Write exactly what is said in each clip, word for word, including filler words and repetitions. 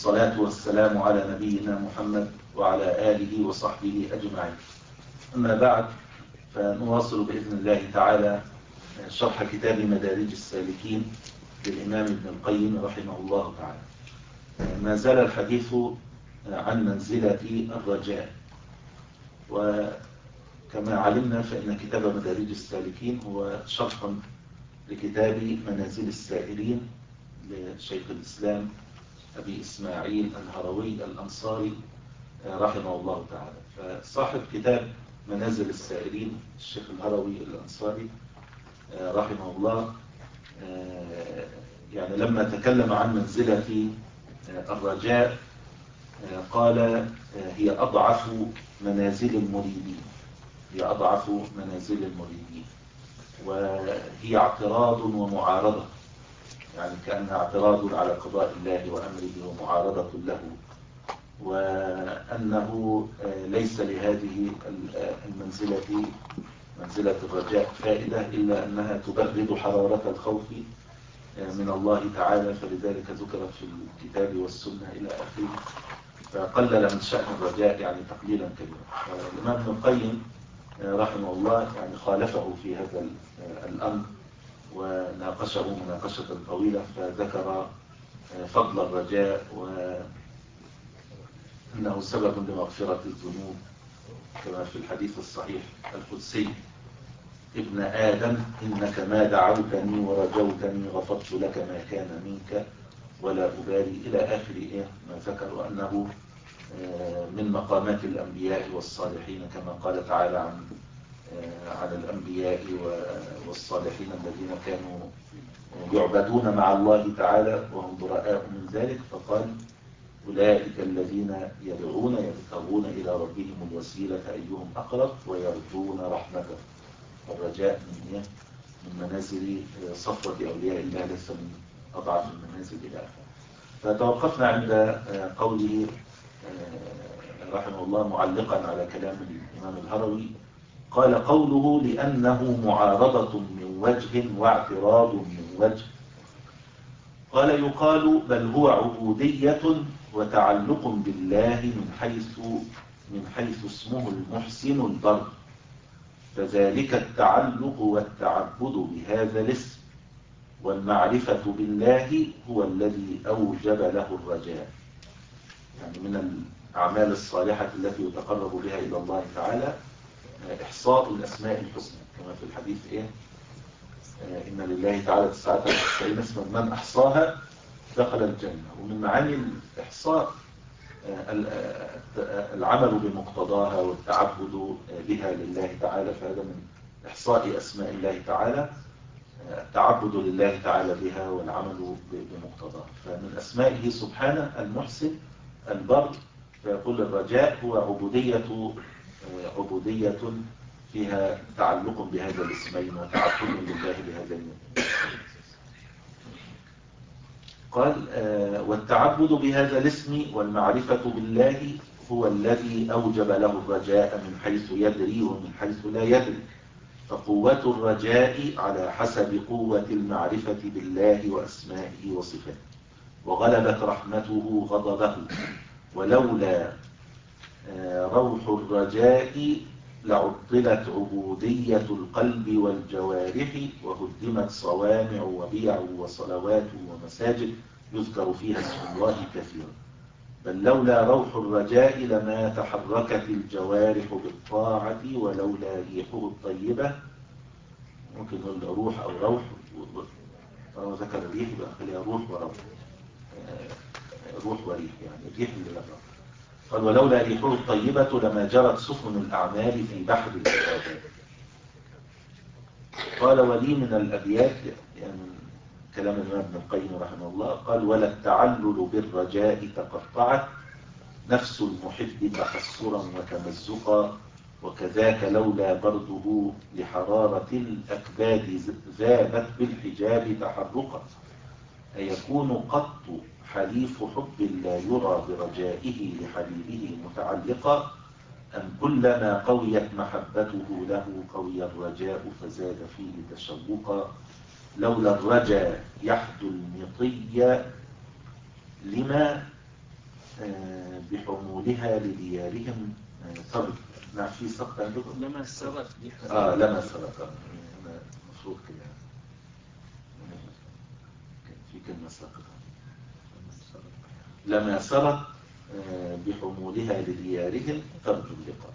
والصلاة والسلام على نبينا محمد وعلى آله وصحبه أجمعين. أما بعد، فنواصل بإذن الله تعالى شرح كتاب مدارج السالكين للإمام ابن القيم رحمه الله تعالى. ما زال الحديث عن منزلة الرجاء، وكما علمنا فإن كتاب مدارج السالكين هو شرح لكتاب منازل السائرين لشيخ الإسلام أبي إسماعيل الهروي الأنصاري رحمه الله تعالى. فصاحب كتاب منازل السائرين الشيخ الهروي الأنصاري رحمه الله يعني لما تكلم عن منزلة الرجاء قال هي أضعف منازل المريدين هي أضعف منازل المريدين وهي اعتراض ومعارضة، يعني كأنها اعتراض على قضاء الله وأمره ومعارضة له، وأنه ليس لهذه المنزلة منزلة الرجاء فائدة إلا أنها تبرد حرارة الخوف من الله تعالى، فلذلك ذكرت في الكتاب والسنة إلى آخره، فقلل من شأن الرجاء يعني تقليلا كبيرا. الإمام ابن القيم رحمه الله يعني خالفه في هذا الأمر وناقشه مناقشة طويلة، فذكر فضل الرجاء وأنه سبب لمغفرة الذنوب كما في الحديث الصحيح القدسي: ابن آدم إنك ما دعوتني ورجوتني غفرت لك ما كان منك ولا أبالي، إلى آخر إيه ما ذكر، وأنه من مقامات الأنبياء والصالحين كما قال تعالى عن عن الأنبياء والصالحين الذين كانوا يعبدون مع الله تعالى وهم براء من ذلك، فقال: أولئك الذين يدعون يبتغون إلى ربهم الوسيلة أيهم أقرب ويرجون رحمته. الرجاء من من منازل صفوة أولياء الله، ليس من أضعف المنازل إلى آخره. فتوقفنا عند قوله رحمه الله معلقا على كلام الإمام الهروي، قال: قوله لأنه معارضة من وجه واعتراض من وجه. قال: يقال بل هو عبودية وتعلق بالله من حيث من حيث اسمه المحسن البر، فذلك التعلق والتعبد بهذا الاسم، والمعرفة بالله هو الذي أوجب له الرجاء. يعني من الأعمال الصالحة التي يتقرب بها إلى الله تعالى إحصاء الأسماء الحسنى، كما في الحديث إيه؟ إن لله تعالى تسعة وتسعين اسما من أحصاها دخل الجنة. ومن معاني الإحصاء العمل بمقتضاها والتعبد بها لله تعالى، فهذا من إحصاء أسماء الله تعالى التعبد لله تعالى بها والعمل بمقتضاها. فمن أسمائه سبحانه المحسن البر، فيقول الرجاء هو عبودية عبودية فيها تعلق بهذا الاسمين وتعبد لله بهذا الاسم. قال: والتعبد بهذا الاسم والمعرفة بالله هو الذي أوجب له الرجاء من حيث يدري ومن حيث لا يدري، فقوة الرجاء على حسب قوة المعرفة بالله وأسمائه وصفاته، وغلبت رحمته غضبه، ولولا روح الرجاء لعطلت عبودية القلب والجوارح وهدمت صوامع وبيع وصلوات ومساجد يذكر فيها اسم الله كثيرا، بل لولا روح الرجاء لما تحركت الجوارح بالطاعة، ولولا ريحه الطيبة. ممكن نقول روح أو روح، طالما ذكر الريح يبقى خليها روح وروح، روح وريح، يعني الريح اللي لا روح. قال: ولولا ريحه الطيبة لما جرت سفن الأعمال في بحر العبادات. قال: ولي من الأبيات، يعني كلام الإمام ابن القيم رحمه الله، قال: ولا التعلل بالرجاء تقطعت نفس المحب تحسرا وتمزقا، وكذاك لولا برده لحرارة الأكباد ذابت بالحجاب تحرقا، أيكون قط حليف حب لا يرى برجائه لحبيبه متعلقا، أم كلما قويت محبته له قوي الرجاء فزاد فيه تشوقا، لولا الرجا يحدو المطي لما بحمولها لديارهم ترجو. نعم في سقط عندكم لما سرت دي اه لما سرت المفروض كده في كلمة ساقطة لما سرت بحمولها لديارهم ترجو اللقاء.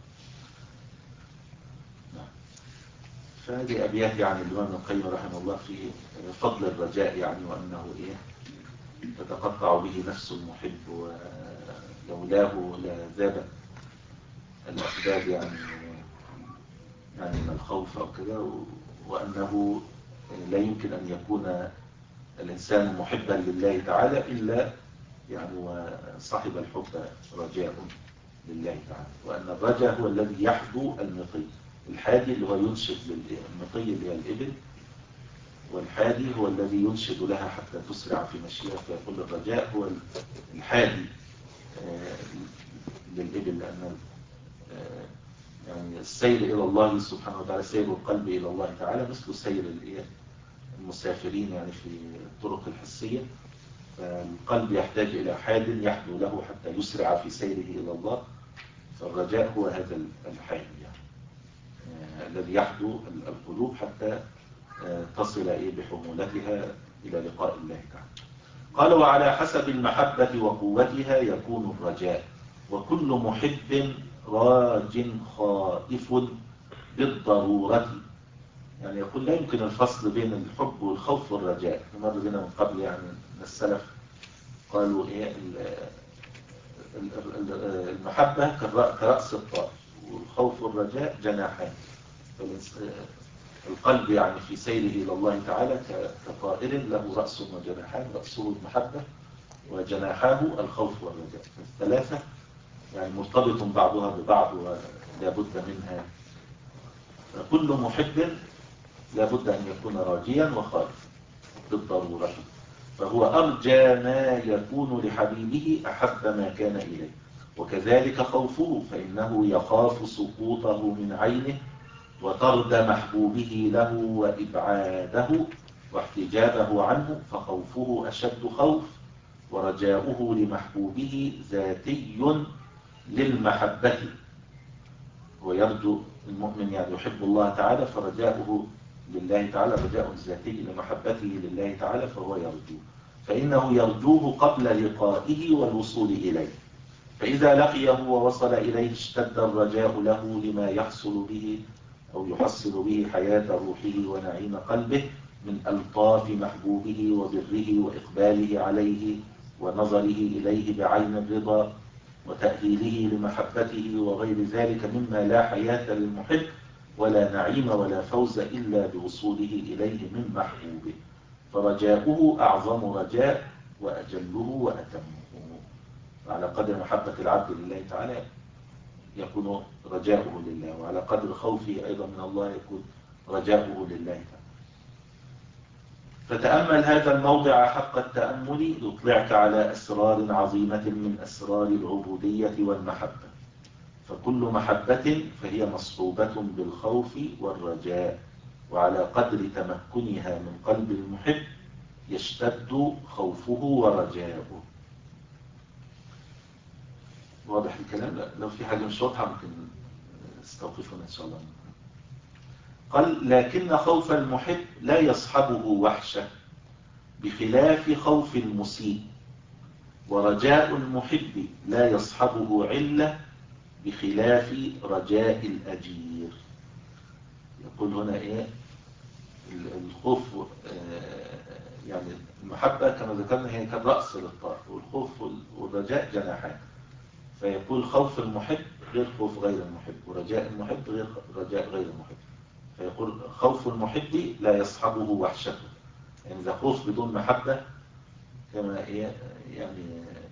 نعم. فهذه أبيات يعني الإمام ابن القيم رحمه الله في فضل الرجاء يعني وأنه إيه تتقطع به نفس المحب ولولاه لذابت الأسباب يعني يعني من الخوف أو كده، وأنه لا يمكن أن يكون الإنسان محبا لله تعالى إلا يعني وصاحب الحب رجاء لله تعالى، وأن الرجاء هو الذي يحدو المطي. الحادي اللي هو ينشد للمطي اللي هي الإبل، والحادي هو الذي ينشد لها حتى تسرع في مشيها، فيقول الرجاء هو الحادي للإبل، لأن يعني السير إلى الله سبحانه وتعالى، سير القلب إلى الله تعالى مثل سير المسافرين يعني في الطرق الحسية، فالقلب يحتاج إلى حاد يحدو له حتى يسرع في سيره إلى الله. فالرجاء هو هذا الحاد يعني الذي يحدو القلوب حتى تصل إيه بحمولتها إلى لقاء الله تعالى. قال وعلى حسب المحبة وقوتها يكون الرجاء، وكل محب راج خائف بالضرورة. يعني يقول لا يمكن الفصل بين الحب والخوف والرجاء. مر بنا من قبل يعني من السلف قالوا إيه المحبة كرأس الطائر، والخوف والرجاء جناحان. القلب يعني في سيره إلى الله تعالى كطائر له رأس وجناحان، رأسه المحبة وجناحاه الخوف والرجاء، الثلاثة يعني مرتبط بعضها ببعض ولا بد منها. كل محب لا بد أن يكون راجيا وخائفا بالضرورة، فهو أرجى ما يكون لحبيبه أحب ما كان إليه، وكذلك خوفه فإنه يخاف سقوطه من عينه وطرد محبوبه له وإبعاده واحتجابه عنه، فخوفه أشد خوف، ورجاؤه لمحبوبه ذاتي للمحبة. ويرجو المؤمن يعني يحب الله تعالى، فرجاؤه لله تعالى رجاء ذاتي لمحبته لله تعالى، فهو يرجو، فإنه يرجوه قبل لقائه والوصول إليه، فإذا لقيه ووصل إليه اشتد الرجاء له لما يحصل به أو يحصل به حياة روحه ونعيم قلبه من ألطاف محبوبه وبره وإقباله عليه ونظره إليه بعين الرضا وتأهيله لمحبته وغير ذلك مما لا حياة للمحب ولا نعيم ولا فوز إلا بوصوله إليه من محبوبه، فرجاؤه أعظم رجاء وأجله وأتمه. على قدر محبة العبد لله تعالى يكون رجاؤه لله، وعلى قدر خوفه أيضا من الله يكون رجاؤه لله تعالى. فتأمل هذا الموضع حق التأمل يطلعك على أسرار عظيمة من أسرار العبودية والمحبة، فكل محبة فهي مصحوبة بالخوف والرجاء، وعلى قدر تمكنها من قلب المحب يشتد خوفه ورجاؤه. واضح الكلام؟ لا لو في حاجة مش واضحة ممكن استوقفنا إن شاء الله. قال لكن خوف المحب لا يصحبه وحشة بخلاف خوف المسيء، ورجاء المحب لا يصحبه علة بخلاف رجاء الأجير. يقول هنا إيه الخوف يعني المحبة كما ذكرنا هي كالرأس للطائر، والخوف والرجاء جناحان، فيقول خوف المحب غير خوف غير المحب، ورجاء المحب غير رجاء غير المحب. فيقول خوف المحب لا يصحبه وحشته، يعني إذا خوف بدون محبة كما يعني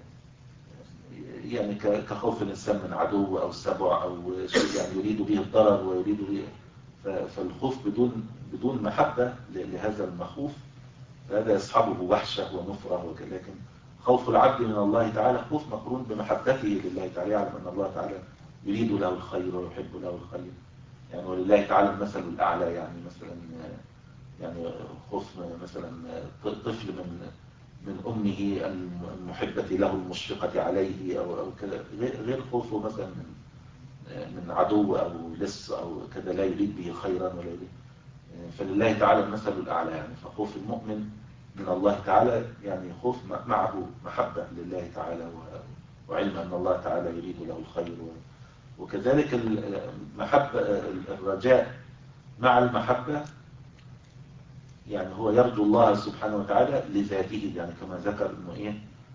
يعني كخوف الإنسان من عدو أو سبع أو شيء يعني يريد به الضرر ويريد به، فالخوف بدون بدون محبة لهذا المخوف فهذا يصحبه وحشة ونفرة وكذا. لكن خوف العبد من الله تعالى خوف مقرون بمحبته لله تعالى، يعلم أن الله تعالى يريد له الخير ويحب له الخير يعني، ولله تعالى المثل الأعلى. يعني مثلا يعني خوف مثلا طفل من من أمه المحبة له المشفقة عليه أو أو كذا، غير خوفه مثلا من من عدو أو لص أو كذا لا يريد به خيرا ولا يريد. فلله تعالى المثل الأعلى يعني. فخوف المؤمن من الله تعالى يعني خوف معه محبة لله تعالى وعلم أن الله تعالى يريد له الخير. وكذلك المحبة الرجاء مع المحبة يعني هو يرجو الله سبحانه وتعالى لذاته، يعني كما ذكر انه ايه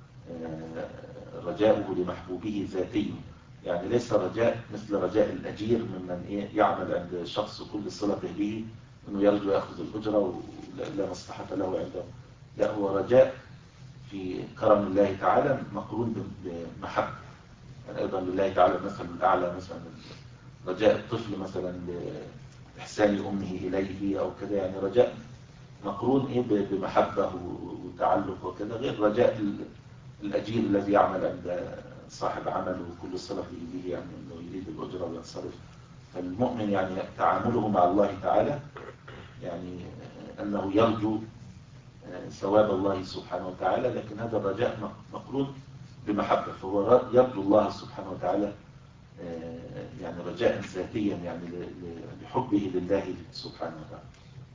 رجاؤه لمحبوبه ذاتي، يعني ليس رجاء مثل رجاء الأجير ممن ايه يعمل عند شخص كل صلته به انه يرجو يأخذ الأجرة ولا مصلحة له عنده. لا، هو رجاء في كرم الله تعالى مقرون بمحبة. يعني أيضا لله تعالى المثل الأعلى، مثلا رجاء الطفل مثلا لإحسان أمه إليه أو كذا، يعني رجاء مقرون إيه بمحبة وتعلق وكذا، غير رجاء الأجير الذي يعمل عند صاحب عمل وكل صلة به يعني أنه يريد الأجرة وينصرف. فالمؤمن يعني تعامله مع الله تعالى يعني أنه يرجو ثواب الله سبحانه وتعالى، لكن هذا الرجاء مقرون بمحبة، فهو يرجو الله سبحانه وتعالى يعني رجاء ذاتيا يعني لحبه لله سبحانه وتعالى.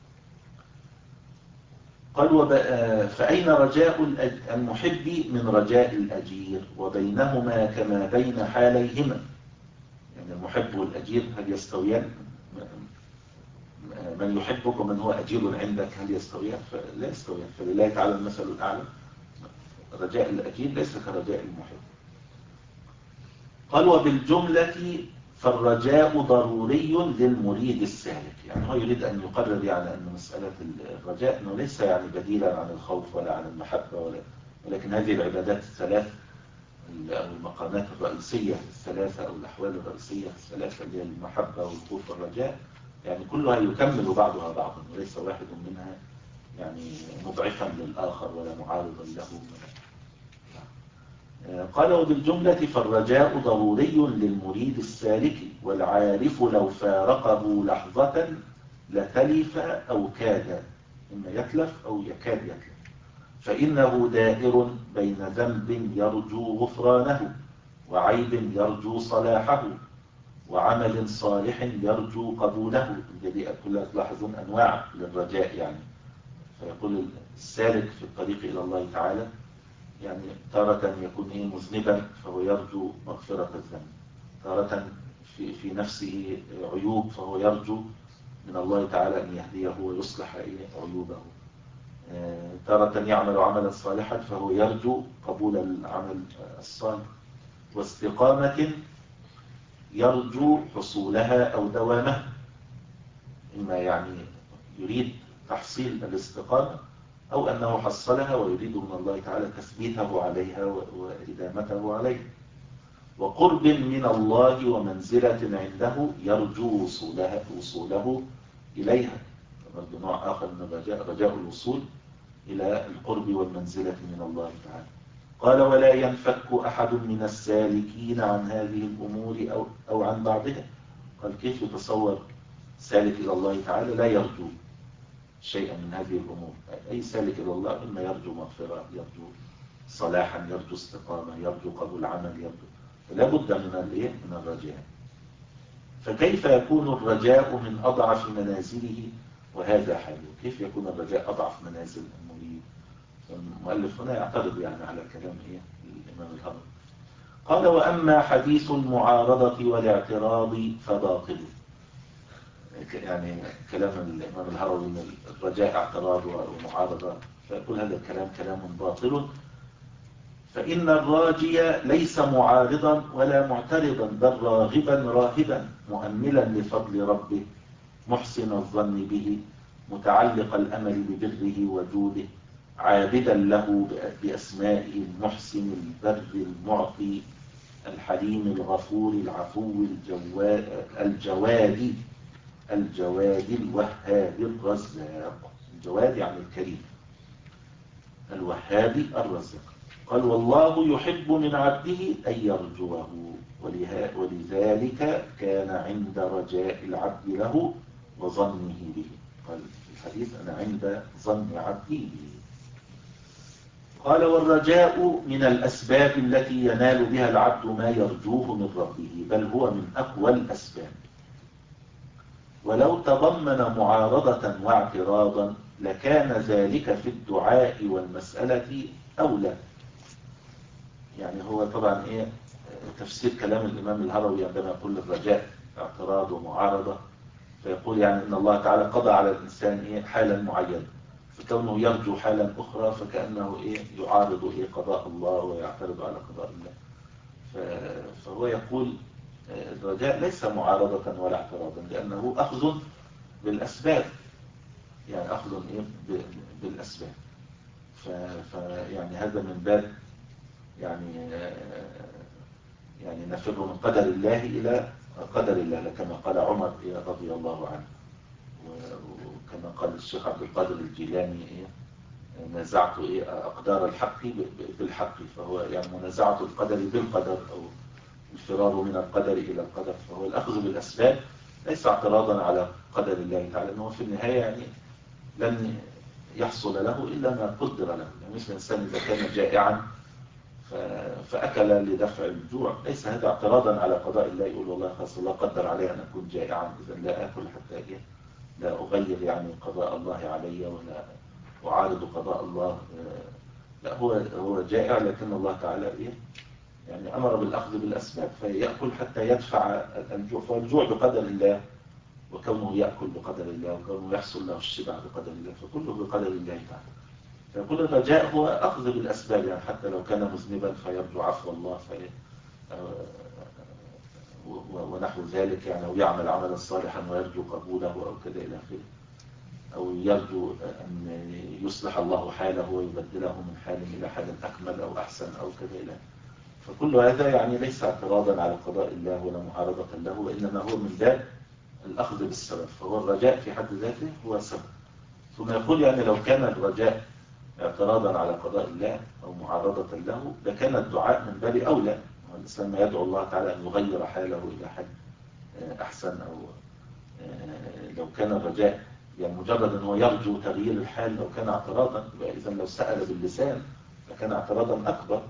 قال فأين رجاء المحب من رجاء الأجير وبينهما كما بين حاليهما؟ يعني المحب والأجير هل يستويان؟ من يحبك ومن هو أجير عندك هل يستويان؟ فلا يستويان. فلله تعالى المثل الأعلى، رجاء الأجير ليس كرجاء المحب. قال وبالجملة فالرجاء ضروري للمريد السالك. يعني هو يريد أن يقرر يعني أن مسألة الرجاء أنه ليس يعني بديلا عن الخوف ولا عن المحبة ولا، ولكن هذه العبادات الثلاث أو المقامات الرئيسية الثلاثة أو الأحوال الرئيسية الثلاثة اللي هي المحبة والخوف والرجاء يعني كلها يكمل بعضها بعضا، وليس واحد منها يعني مضعفا للآخر ولا معارضا له. قال وبالجملة فالرجاء ضروري للمريد السالك، والعارف لو فارقه لحظة لتلف أو كاد، إما يتلف أو يكاد يتلف، فإنه دائر بين ذنب يرجو غفرانه وعيب يرجو صلاحه وعمل صالح يرجو قبوله. الذي كلها تلاحظون أنواع للرجاء يعني. فيقول السالك في الطريق إلى الله تعالى يعني تارة يكون إيه مذنبا فهو يرجو مغفرة الذنب، تارة في, في نفسه عيوب فهو يرجو من الله تعالى أن يهديه ويصلح عيوبه، تارة يعمل عملا صالحا فهو يرجو قبول العمل الصالح، واستقامة يرجو حصولها أو دوامها، إما يعني يريد تحصيل الاستقامة أو أنه حصلها ويريد من الله تعالى تثبيته عليها وإدامته عليها، وقرب من الله ومنزلة عنده يرجو وصولها وصوله إليها. برضو نوع آخر من الرجاء، رجاء الوصول إلى القرب والمنزلة من الله تعالى. قال ولا ينفك أحد من السالكين عن هذه الأمور أو, أو عن بعضها. قال كيف يتصور سالك إلى الله تعالى لا يرجو شيئا من هذه الأمور؟ أي سالك إلى الله إما يرجو مغفرة، يرجو صلاحا، يرجو استقامة، يرجو قبول عمل، يرجو، فلا بد من الايه من الرجاء. فكيف يكون الرجاء من أضعف منازله وهذا حاله؟ كيف يكون الرجاء أضعف منازل المريد؟ المؤلف هنا يعترض يعني على كلام ايه الإمام الهروي. قال وأما حديث المعارضة والاعتراض فباطل. يعني كلام الإمام الهروي من الرجاء اعتراض ومعارضة، فيقول هذا الكلام كلام باطل، فإن الراجي ليس معارضا ولا معترضا، بل راغبا راهبا مؤملا لفضل ربه محسن الظن به متعلق الأمل ببره وجوده عابدا له بأسمائه المحسن البر المعطي الحليم الغفور العفو الجواد الجواد الجواد الوهاب الرزاق. الجواد يعني الكريم، الوهاب الرزاق. قال والله يحب من عبده أن يرجوه، ولذلك كان عند رجاء العبد له وظنه به. قال في الحديث أنا عند ظن عبدي به. قال والرجاء من الأسباب التي ينال بها العبد ما يرجوه من ربه، بل هو من أقوى الأسباب. ولو تضمن معارضة واعتراضا لكان ذلك في الدعاء والمسألة أولى. يعني هو طبعا إيه تفسير كلام الإمام الهروي عندما يقول الرجاء اعتراض ومعارضة، فيقول يعني إن الله تعالى قضى على الإنسان إيه حالا معينة، فكونه يرجو حالا أخرى فكأنه إيه يعارض إيه قضاء الله ويعترض على قضاء الله. فهو يقول الرجاء ليس معارضة ولا اعتراضا، لأنه أخذ بالأسباب، يعني أخذ إيه بالأسباب. فيعني هذا من باب يعني يعني نفر من قدر الله إلى قدر الله، كما قال عمر رضي الله عنه، وكما قال الشيخ عبد القادر الجيلاني إيه نزعت إيه أقدار الحق بالحق، فهو يعني منازعة القدر بالقدر أو الفرار من القدر إلى القدر. فهو الأخذ بالأسباب ليس اعتراضا على قدر الله تعالى، أنه في النهاية يعني لن يحصل له إلا ما قدر له. يعني مثل الإنسان إذا كان جائعا فأكل لدفع الجوع، ليس هذا اعتراضا على قضاء الله، يقول والله خلاص الله قدر علي أن أكون جائعا إذا لا آكل حتى إيه لا أغير يعني قضاء الله علي ولا أعارض قضاء الله. لا، هو هو جائع لكن الله تعالى إيه يعني أمر بالأخذ بالأسباب، فيأكل حتى يدفع الجوع. فالجوع بقدر الله، وكونه يأكل بقدر الله، وكونه يحصل له الشبع بقدر الله، فكله بقدر الله تعالى. فيقول الرجاء هو أخذ بالأسباب، يعني حتى لو كان مذنبا فيرجو عفو الله في ونحو ذلك، يعني أو يعمل عملا صالحا ويرجو قبوله أو كذا إلى آخره، أو يرجو أن يصلح الله حاله ويبدله من حال إلى حال أكمل أو أحسن أو كذا إلى آخره. فكل هذا يعني ليس اعتراضا على قضاء الله ولا معارضة له، وإنما هو من باب الأخذ بالسبب. فهو الرجاء في حد ذاته هو سبب. ثم يقول يعني لو كان الرجاء اعتراضا على قضاء الله أو معارضة له لكان الدعاء من باب أولى، والإنسان ما يدعو الله تعالى أن يغير حاله إلى حال أحسن. أو لو كان الرجاء يعني مجرد أنه يرجو تغيير الحال لو كان اعتراضا، إذا لو سأل باللسان لكان اعتراضا أكبر.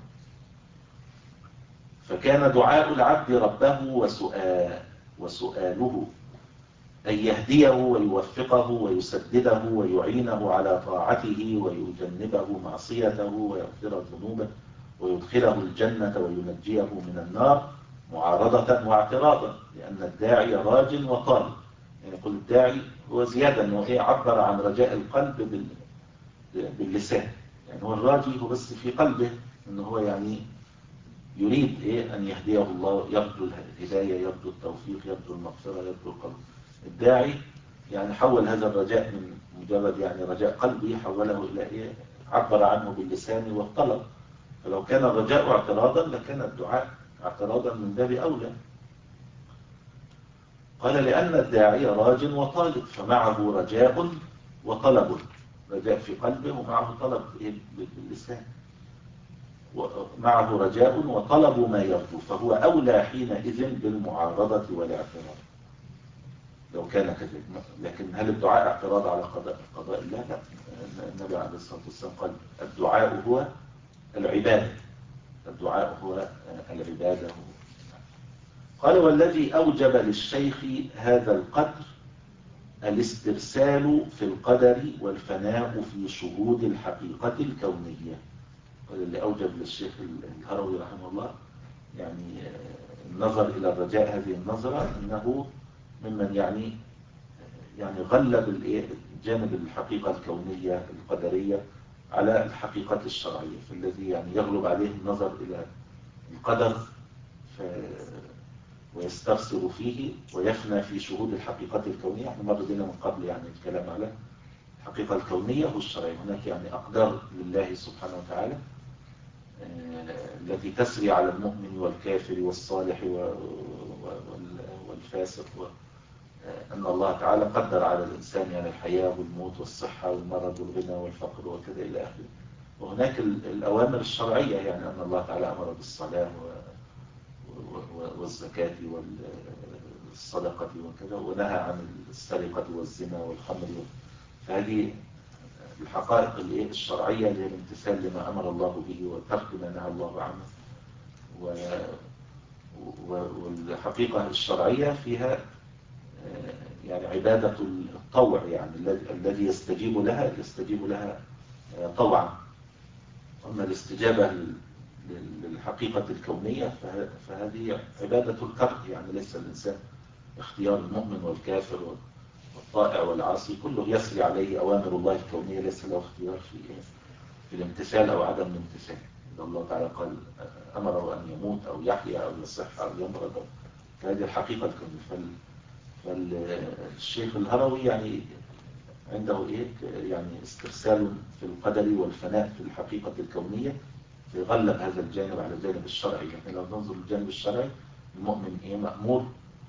فكان دعاء العبد ربه وسؤال وسؤاله أن يهديه ويوفقه ويسدده ويعينه على طاعته ويجنبه معصيته ويغفر ذنوبه ويدخله الجنة وينجيه من النار، معارضة واعتراضا، لأن الداعي راج وطالب. يعني يقول الداعي هو زيادة أنه إيه عبر عن رجاء القلب باللسان، يعني هو الراجي هو بس في قلبه أنه هو يعني يريد إيه أن يهديه الله، يرجو الهداية، يرجو التوفيق، يرجو المغفرة، يرجو القلب. الداعي يعني حول هذا الرجاء من مجرد يعني رجاء قلبي، حوله إلى إيه عبر عنه باللسان والطلب. فلو كان الرجاء اعتراضا لكان الدعاء اعتراضا من باب أولى. قال لأن الداعي راج وطالب، فمعه رجاء وطلب، رجاء في قلبه ومعه طلب باللسان، معه رجاء وطلب ما يرجو، فهو أولى حينئذ بالمعارضة والاعتراض لو كان كذلك. لكن هل الدعاء اعتراض على قضاء قضاء الله؟ لا، النبي عليه الصلاة والسلام قال الدعاء هو العبادة، الدعاء هو العبادة. قال والذي أوجب للشيخ هذا القدر الاسترسال في القدر والفناء في شهود الحقيقة الكونية. قال اللي أوجب للشيخ الهروي رحمه الله يعني النظر إلى الرجاء هذه النظرة، أنه ممن يعني يعني غلب جانب الحقيقة الكونية القدرية على الحقيقة الشرعية، فالذي يعني يغلب عليه النظر إلى القدر ويسترسل فيه ويفنى في شهود الحقيقة الكونية. احنا مر بنا من قبل يعني الكلام على الحقيقة الكونية والشرعية. هناك يعني أقدار لله سبحانه وتعالى التي تسري على المؤمن والكافر والصالح والفاسق، أن الله تعالى قدر على الإنسان يعني الحياة والموت والصحة والمرض والغنى والفقر وكذا إلى آخره. وهناك الأوامر الشرعية، يعني أن الله تعالى أمر بالصلاة والزكاة والصدقة وكذا، ونهى عن السرقة والزنا والخمر. فهذه الحقائق الشرعية اللي هي الامتثال لما أمر الله به وترك ما نهى الله عنه. والحقيقة الشرعية فيها يعني عبادة الطوع، يعني الذي يستجيب لها يستجيب لها طوعا. أما الاستجابة للحقيقة الكونية فهذه عبادة الكره، يعني ليس الإنسان اختيار المؤمن والكافر والطائع والعاصي كله يسري عليه أوامر الله الكونية، ليس له اختيار في في الامتثال أو عدم الامتثال. إذا الله تعالى قال أمره أن يموت أو يحيا أو يصح أو يمرض، فهذه الحقيقة الكونية. فالشيخ الهروي يعني عنده إيه يعني استرسال في القدر والفناء في الحقيقة الكونية، يغلب هذا الجانب على الجانب الشرعي. يعني لو ننظر للجانب الشرعي، المؤمن إيه مأمور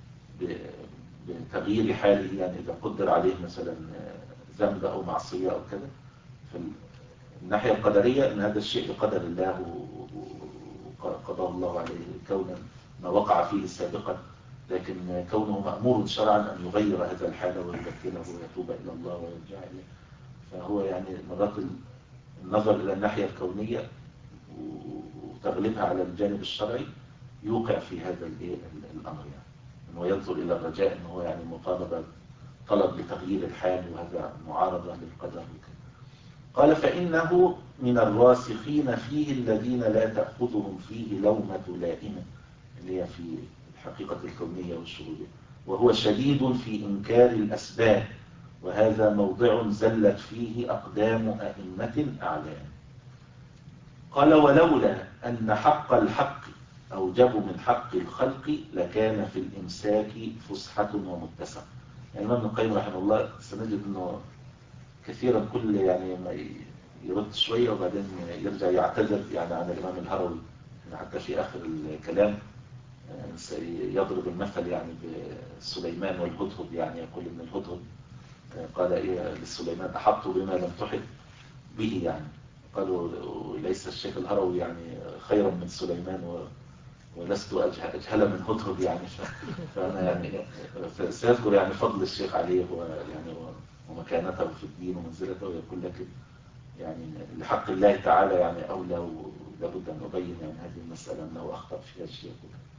بتغيير حاله، يعني إذا قدر عليه مثلا ذنب أو معصية أو كذا. في الناحية القدرية أن هذا الشيء بقدر الله وقضاه الله عليه كونا ما وقع فيه سابقا، لكن كونه مأمور شرعا أن يغير هذا الحال ويبدله ويتوب إلى الله ويرجع إليه. فهو يعني مرات النظر إلى الناحية الكونية وتغلبها على الجانب الشرعي يوقع في هذا الأمر، يعني أنه ينظر إلى الرجاء أنه يعني مطالبة طلب لتغيير الحال، وهذا معارضة للقدر. قال فإنه من الراسخين فيه الذين لا تأخذهم فيه لومة لائمة، اللي هي في الحقيقة الكونية والشهودية، وهو شديد في إنكار الأسباب، وهذا موضع زلت فيه أقدام أئمة أعلام. قال ولولا أن حق الحق أوجب من حق الخلق لكان في الإمساك فسحة ومتسع. يعني الإمام ابن القيم رحمه الله سنجد أنه كثيرا كل يعني ما يرد شوية وبعدين يرجع يعتذر يعني عن الإمام الهروي، يعني حتى في آخر الكلام سيضرب المثل يعني بسليمان والهدهد، يعني يقول إن الهدهد قال إيه لسليمان أحط بما لم تحط به، يعني قالوا ليس الشيخ الهروي يعني خيرا من سليمان و ولست أجهل من هدهد، يعني فأنا يعني سيذكر يعني فضل الشيخ عليه ويعني ومكانته في الدين ومنزلته، ويقول لك يعني لحق الله تعالى يعني أولى، ولابد أن أبين يعني هذه المسألة أنه أخطأ فيها الشيخ.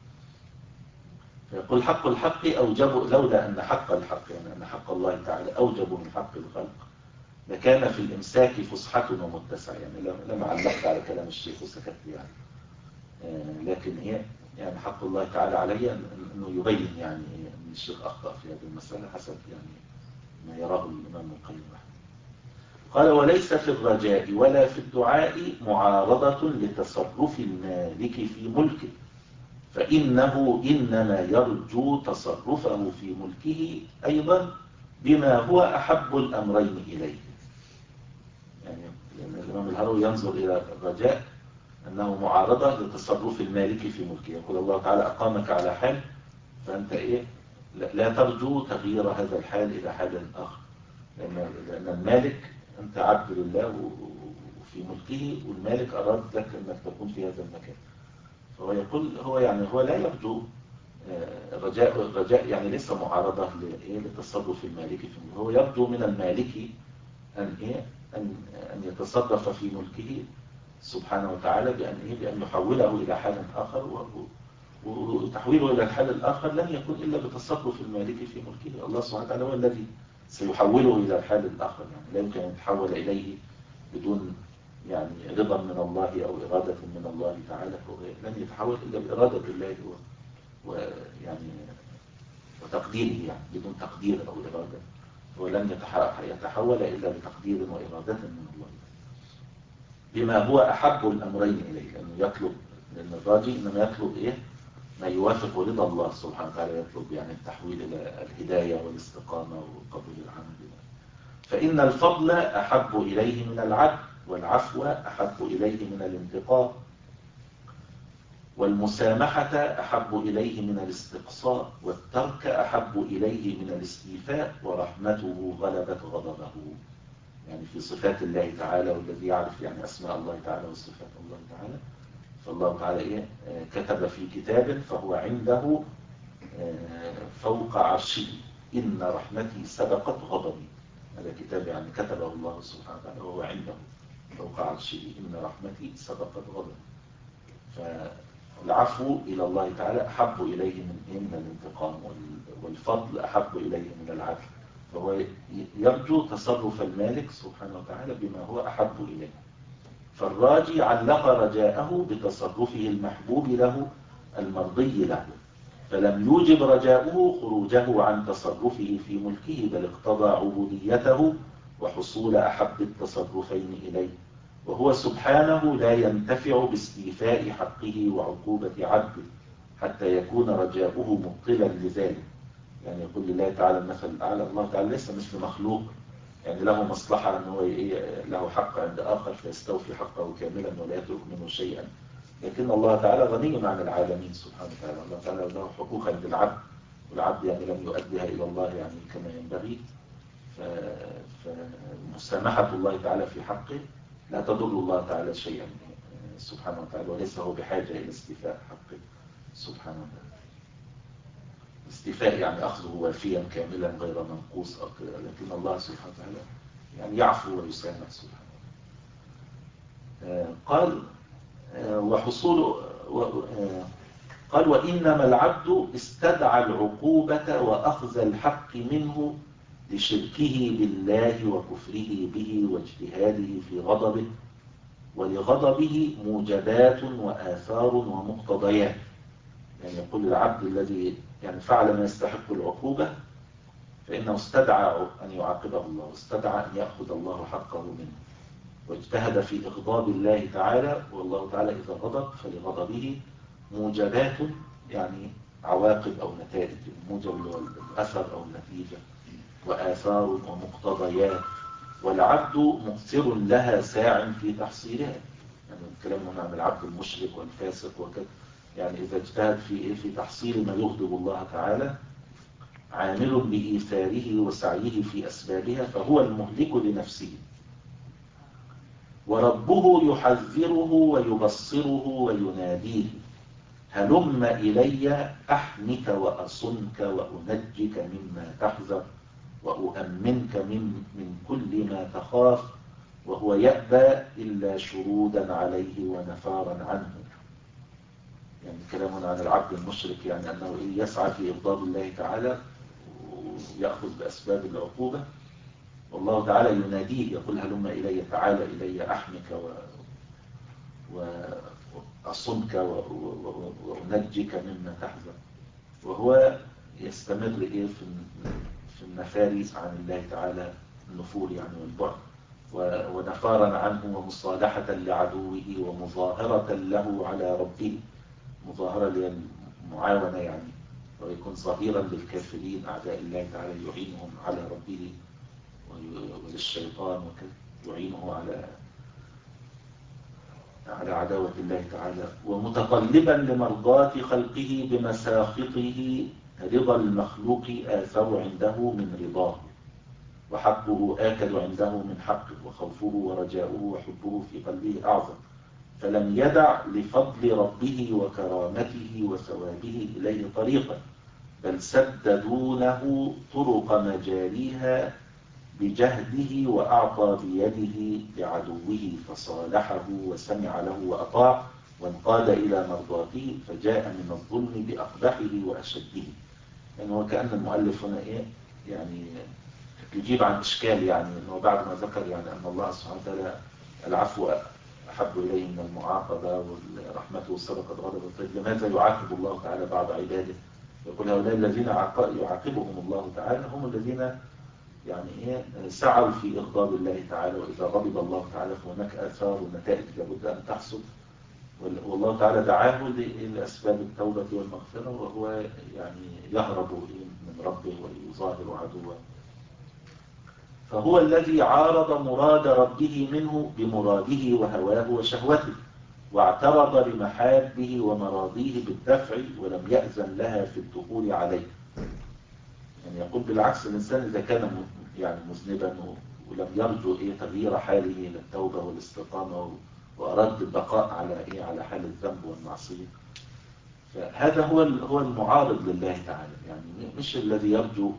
فيقول حق الحق أوجب، لولا أن حق الحق يعني أن حق الله تعالى أوجب من حق الخلق لكان في الإمساك فسحة ومتسع. يعني لما علقت على كلام الشيخ وسكت يعني، لكن هي يعني حق الله تعالى علي أنه يبين يعني أن الشيخ أخطأ في هذه المسألة حسب يعني ما يراه الإمام القيم. قال وليس في الرجاء ولا في الدعاء معارضة لتصرف المالك في ملكه، فإنه إنما يرجو تصرفه في ملكه أيضا بما هو أحب الأمرين إليه. يعني الإمام الهروي ينظر إلى الرجاء أنه معارضة لتصرف المالك في ملكه. يقول الله تعالى أقامك على حال، فأنت إيه لا ترجو تغيير هذا الحال إلى حال آخر، لأن المالك أنت عبد لله وفي ملكه، والمالك أراد لك أنك تكون في هذا المكان. فهو يقول هو يعني هو لا يرجو الرجاء، الرجاء يعني ليس معارضة لتصرف المالك في ملكه، هو يرجو من المالك أن إيه أن أن يتصرف في ملكه سبحانه وتعالى بأن إيه بأن يحوله إلى حال آخر، وتحويله إلى الحال الآخر لن يكون إلا بتصرف المالك في ملكه. الله سبحانه وتعالى هو الذي سيحوله إلى الحال الآخر، يعني لا يمكن أن يتحول إليه بدون يعني رضا من الله أو إرادة من الله تعالى. لن يتحول إلا بإرادة الله ويعني وتقديره، يعني بدون تقدير أو إرادة ولن يتحول إلا بتقدير وإرادة من الله بما هو أحب الأمرين إليه. لأنه يطلب، لأن الراجي إنما يطلب إيه ما يوافق رضا الله سبحانه وتعالى، يطلب يعني التحويل إلى الهداية والاستقامة وقبول العمل. فإن الفضل أحب إليه من العدل، والعفو أحب إليه من الانتقام، والمسامحة أحب إليه من الاستقصاء، والترك أحب إليه من الاستيفاء، ورحمته غلبت غضبه. يعني في صفات الله تعالى، والذي يعرف يعني أسماء الله تعالى وصفات الله تعالى، فالله تعالى إيه كتب في كتاب فهو عنده فوق عرشه إن رحمتي سبقت غضبي. هذا كتاب يعني كتبه الله سبحانه وتعالى وهو عنده فوق عرشه، إن رحمتي سبقت غضبي. فالعفو إلى الله تعالى أحب إليه من من الانتقام، والفضل أحب إليه من العدل، فهو يرجو تصرف المالك سبحانه وتعالى بما هو أحب إليه. فالراجي علق رجاءه بتصرفه المحبوب له المرضي له، فلم يوجب رجاؤه خروجه عن تصرفه في ملكه، بل اقتضى عبوديته وحصول أحب التصرفين إليه، وهو سبحانه لا ينتفع باستيفاء حقه وعقوبة عبده حتى يكون رجاؤه مبطلا لذلك. يعني يقول لله تعالى المثل الأعلى، الله تعالى ليس مثل مخلوق يعني له مصلحة أنه له حق عند آخر فيستوفي حقه كاملا ولا يترك منه شيئا، لكن الله تعالى غني عن العالمين سبحانه وتعالى. الله تعالى له حقوق عند العبد، والعبد يعني لم يؤديها إلى الله يعني كما ينبغي، فمسامحة الله تعالى في حقه لا تضر الله تعالى شيئا سبحانه وتعالى، وليس هو بحاجة إلى استيفاء حقه سبحانه وتعالى. استيفاء يعني أخذه وافيا كاملا غير منقوص، لكن الله سبحانه وتعالى يعني يعفو ويسامح سبحانه وتعالى. قال وحصول قال وإنما العبد استدعى العقوبة وأخذ الحق منه لشركه بالله وكفره به واجتهاده في غضبه، ولغضبه موجبات وآثار ومقتضيات. يعني يقول العبد الذي يعني فعل ما يستحق العقوبة فإنه استدعى أن يعاقبه الله، واستدعى أن يأخذ الله حقه منه، واجتهد في إغضاب الله تعالى، والله تعالى إذا غضب فلغضبه موجبات يعني عواقب أو نتائج، الموجب الأثر أو النتيجة، وآثار ومقتضيات، والعبد مقصر لها ساع في تحصيلها. يعني الكلام هنا عن العبد المشرك والفاسق وكذا، يعني إذا اجتهد في إيه في تحصيل ما يغضب الله تعالى عامل بإيثاره وسعيه في أسبابها، فهو المهلك لنفسه. وربه يحذره ويبصره ويناديه: هلم إلي أحمك وأصنك وأنجك مما تحذر وأؤمنك من, من كل ما تخاف، وهو يأبى إلا شرودا عليه ونفارا عنه. يعني كلامنا عن العبد المشرك يعني أنه يسعى في إغضاب الله تعالى ويأخذ بأسباب العقوبة، والله تعالى يناديه يقول هلم إلي، تعال إلي أحمك و... وأصنك و... و... وأنجك مما تحذر، وهو يستمر إيه في في النفار عن الله تعالى، النفور يعني والبعد، ونفارا عنه ومصالحة لعدوه ومظاهرة له على ربه. مظاهرة للمعاونة يعني، ويكون ظهيرا للكافرين أعداء الله تعالى، يعينهم على ربه، وللشيطان وكذا يعينه على على عداوة الله تعالى، ومتطلبا لمرضاة خلقه بمساخطه. رضا المخلوق آثر عنده من رضاه، وحقه آكد عنده من حقه، وخوفه ورجاؤه وحبه في قلبه أعظم، فلم يدع لفضل ربه وكرامته وثوابه إليه طريقا، بل سددونه طرق مجاريها بجهده، وأعطى بيده لعدوه فصالحه وسمع له وأطاع وانقاد إلى مرضاته، فجاء من الظلم بأقبحه وأشده. يعني هو كأن المؤلف هنا إيه يعني يجيب عن إشكال، يعني أنه بعد ما ذكر يعني أن الله سبحانه وتعالى العفو أحب إليه من المعاقبة ورحمته سبقت غضبه، طيب لماذا يعاقب الله تعالى بعض عباده؟ يقول هؤلاء الذين يعاقبهم الله تعالى هم الذين يعني إيه سعوا في إغضاب الله تعالى، وإذا غضب الله تعالى فهناك آثار ونتائج لابد أن تحصل، والله تعالى دعاه لأسباب التوبة والمغفرة، وهو يعني يهرب من ربه ويظاهر عدوه. فهو الذي عارض مراد ربه منه بمراده وهواه وشهوته، واعترض لمحابه ومراضيه بالدفع، ولم يأذن لها في الدخول عليه. يعني يقول بالعكس، الإنسان إذا كان يعني مذنبا ولم يرجو إيه تغيير حاله للتوبة والاستقامة، وأراد البقاء على إيه على حال الذنب والمعصية، فهذا هو هو المعارض لله تعالى، يعني مش الذي يرجو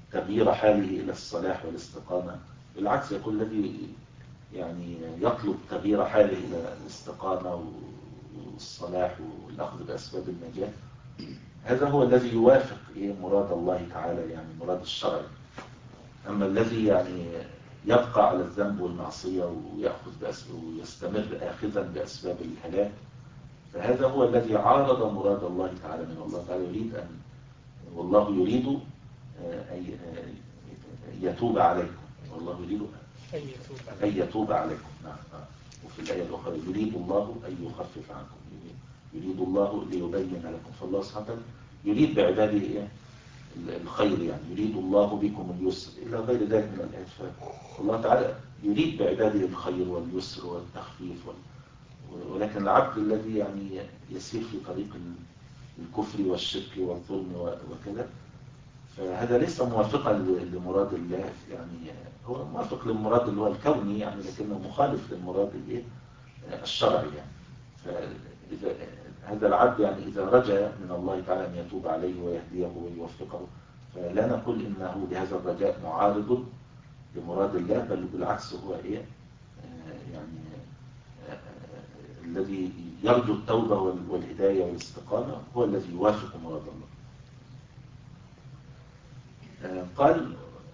تغيير حاله إلى الصلاح والاستقامة. بالعكس يقول الذي يعني يطلب تغيير حاله إلى الاستقامة والصلاح والأخذ بأسباب النجاة، هذا هو الذي يوافق مراد الله تعالى، يعني مراد الشرع. أما الذي يعني يبقى على الذنب والمعصية ويأخذ بأسباب ويستمر آخذا بأسباب الهلاك، فهذا هو الذي عارض مراد الله تعالى. من الله تعالى يريد أن والله يريد أن يتوب عليكم، والله يريد أن يتوب عليكم. نعم. وفي الآية الأخرى يريد الله أن يخفف عنكم، يريد الله ليبين لكم. فالله سبحانه وتعالى يريد بعباده الخير، يعني يريد الله بكم اليسر إلى غير ذلك من الآيات. فالله تعالى يريد بعباده الخير واليسر والتخفيف وال... ولكن العبد الذي يعني يسير في طريق الكفر والشرك والظلم وكذا، فهذا ليس موافقا لمراد الله. يعني هو موافق للمراد اللي هو الكوني يعني، لكنه مخالف للمراد الشرعي يعني. فإذا هذا العبد يعني إذا رجا من الله تعالى أن يتوب عليه ويهديه ويوفقه، فلا نقول إنه بهذا الرجاء معارض لمراد الله، بل بالعكس هو إيه يعني الذي يرجو التوبة والهداية والاستقامة هو الذي يوافق مراد الله. قال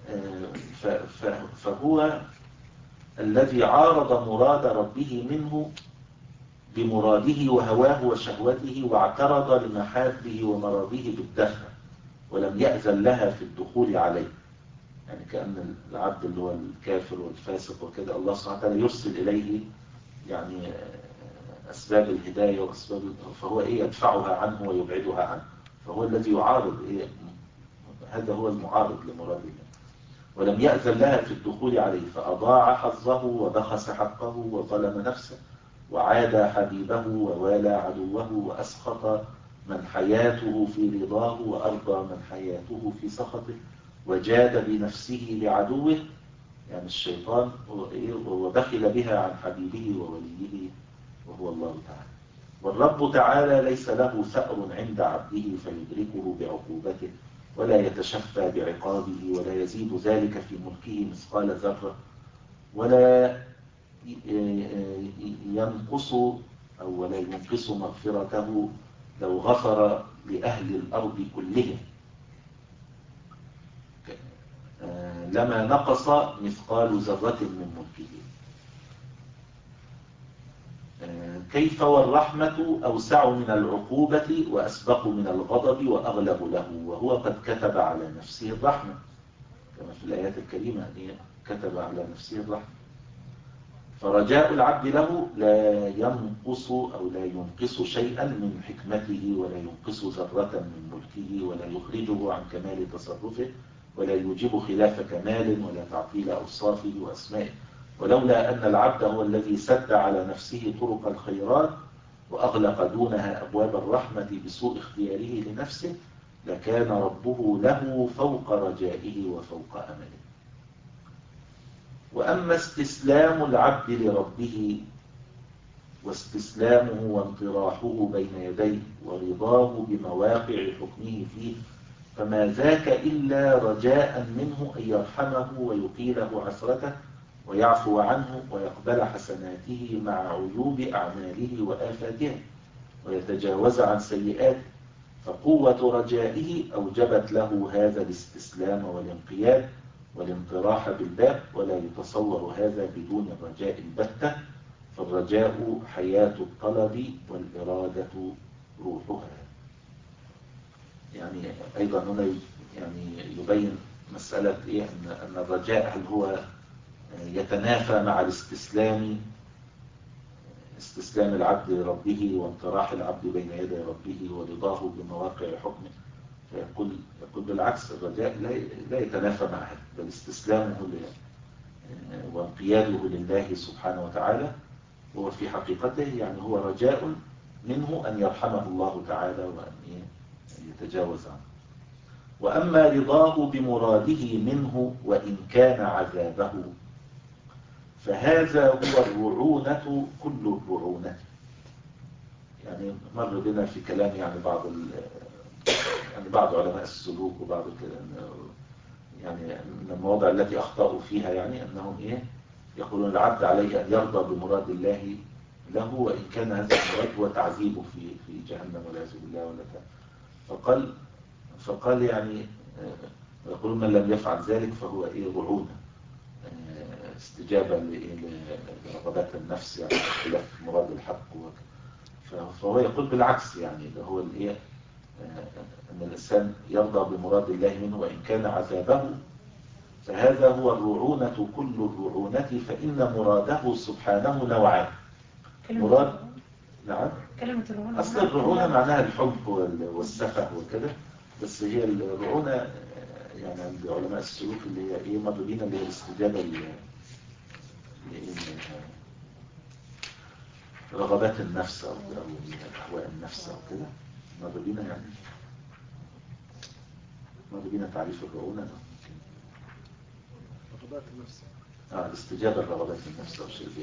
فهو الذي عارض مراد ربه منه بمراده وهواه وشهوته، واعترض لمحابه ومراضيه بالدفع، ولم يأذن لها في الدخول عليه. يعني كأن العبد اللي هو الكافر والفاسق وكذا الله سبحانه وتعالى يرسل إليه يعني أسباب الهداية وأسباب، فهو إيه يدفعها عنه ويبعدها عنه، فهو الذي يعارض إيه، هذا هو المعارض لمراد الله. ولم يأذن لها في الدخول عليه، فأضاع حظه وبخس حقه وظلم نفسه وعاد حبيبه ووالى عدوه وأسخط من حياته في رضاه وأرضى من حياته في سخطه، وجاد بنفسه لعدوه يعني الشيطان، وبخل بها عن حبيبه ووليه وهو الله تعالى. والرب تعالى ليس له ثأر عند عبده فيدركه بعقوبته، ولا يتشفى بعقابه، ولا يزيد ذلك في ملكه مثقال ذرة، ولا ينقص أو ولا ينقص مغفرته لو غفر لأهل الأرض كلهم، لما نقص مثقال ذرة من ملكه. كيف والرحمة أوسع من العقوبة وأسبق من الغضب وأغلب له، وهو قد كتب على نفسه الرحمة كما في الآيات الكريمة، كتب على نفسه الرحمة. فرجاء العبد له لا ينقص أو لا ينقص شيئا من حكمته، ولا ينقص ذرة من ملكه، ولا يخرجه عن كمال تصرفه، ولا يوجب خلاف كمال، ولا تعطيل أوصافه وأسمائه. ولولا أن العبد هو الذي سد على نفسه طرق الخيرات وأغلق دونها أبواب الرحمة بسوء اختياره لنفسه، لكان ربه له فوق رجائه وفوق أمله. وأما استسلام العبد لربه واستسلامه وانطراحه بين يديه ورضاه بمواقع حكمه فيه، فما ذاك إلا رجاء منه أن يرحمه ويقيله عثرته ويعفو عنه ويقبل حسناته مع عيوب أعماله وآفاتها ويتجاوز عن سيئاته. فقوة رجائه أوجبت له هذا الاستسلام والانقياد والانطراح بالباب، ولا يتصور هذا بدون الرجاء البتة، فالرجاء حياة الطلب والإرادة روحها. يعني أيضا هنا يعني يبين مسألة إيه، أن الرجاء هل هو يتنافى مع الاستسلام، استسلام العبد لربه وانطراح العبد بين يدي ربه ورضاه بمواقع حكمه. فيقول يقول بالعكس، الرجاء لا يتنافى معه، بل استسلامه وانقياده لله سبحانه وتعالى هو في حقيقته يعني هو رجاء منه أن يرحمه الله تعالى وأن يتجاوز عنه. وأما رضاه بمراده منه وإن كان عذابه، فهذا هو الرعونة كل الرعونة. يعني مر بنا في كلام يعني بعض يعني بعض علماء السلوك وبعض يعني من المواضع التي أخطأوا فيها يعني أنهم إيه يقولون العبد عليه أن يرضى بمراد الله له وإن كان هذا المراد هو تعذيبه في في جهنم والعياذ بالله ولا كان. فقال فقال يعني يقولون من لم يفعل ذلك فهو إيه رعونة استجابة لرغبات النفس يعني خلاف مراد الحق. فهو يقول بالعكس يعني ده هو الإيه أن الإنسان يرضى بمراد الله منه وإن كان عذابه، فهذا هو الرعونة كل الرعونة فإن مراده سبحانه نوعان. مراد نعم كلمة الرعونة أصل الرعونة معناها الحب والسفه وكده، بس هي الرعونة يعني عند علماء السلوك اللي هي إيه مضبين اللي هي الاستجابة لرغبات النفس أو أهواء النفس أو كده. مضبين يعني مضبين تعريف الرعونة ده رغبات النفس اه الاستجابة لرغبات النفس أو شيء زي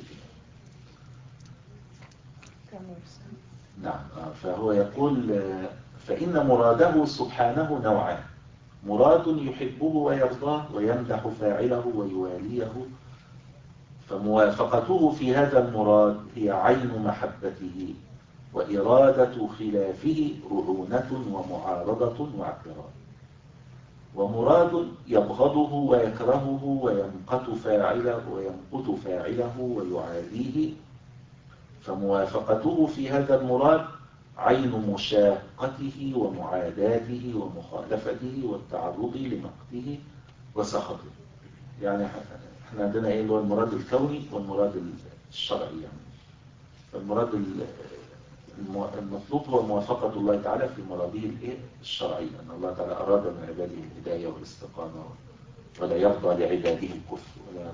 كده. نعم آه فهو يقول آه فإن مراده سبحانه نوعان، مراد يحبه ويرضاه ويمدح فاعله ويواليه، فموافقته في هذا المراد هي عين محبته، وإرادة خلافه رعونة ومعارضة واعتراض. ومراد يبغضه ويكرهه ويمقت فاعله ويمقت فاعله ويعاديه، فموافقته في هذا المراد عين مشاقته ومعاداته ومخالفته والتعرض لمقته وسخطه. يعني احنا عندنا ايه اللي هو المراد الكوني والمراد الشرعي. يعني فالمراد المطلوب هو موافقة الله تعالى في مراده الايه الشرعي، ان الله تعالى اراد من عباده الهداية والاستقامة ولا يرضى لعباده الكفر ولا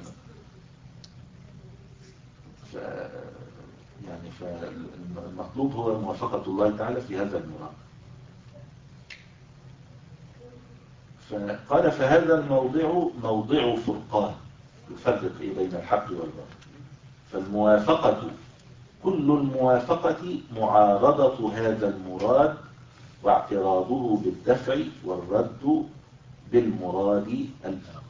ف... يعني فالمطلوب هو موافقة الله تعالى في هذا المراد. فقال فهذا الموضع موضع فرقان يفرق بين الحق والباطل. فالموافقة كل الموافقة معارضة هذا المراد واعتراضه بالدفع والرد بالمراد الآخر.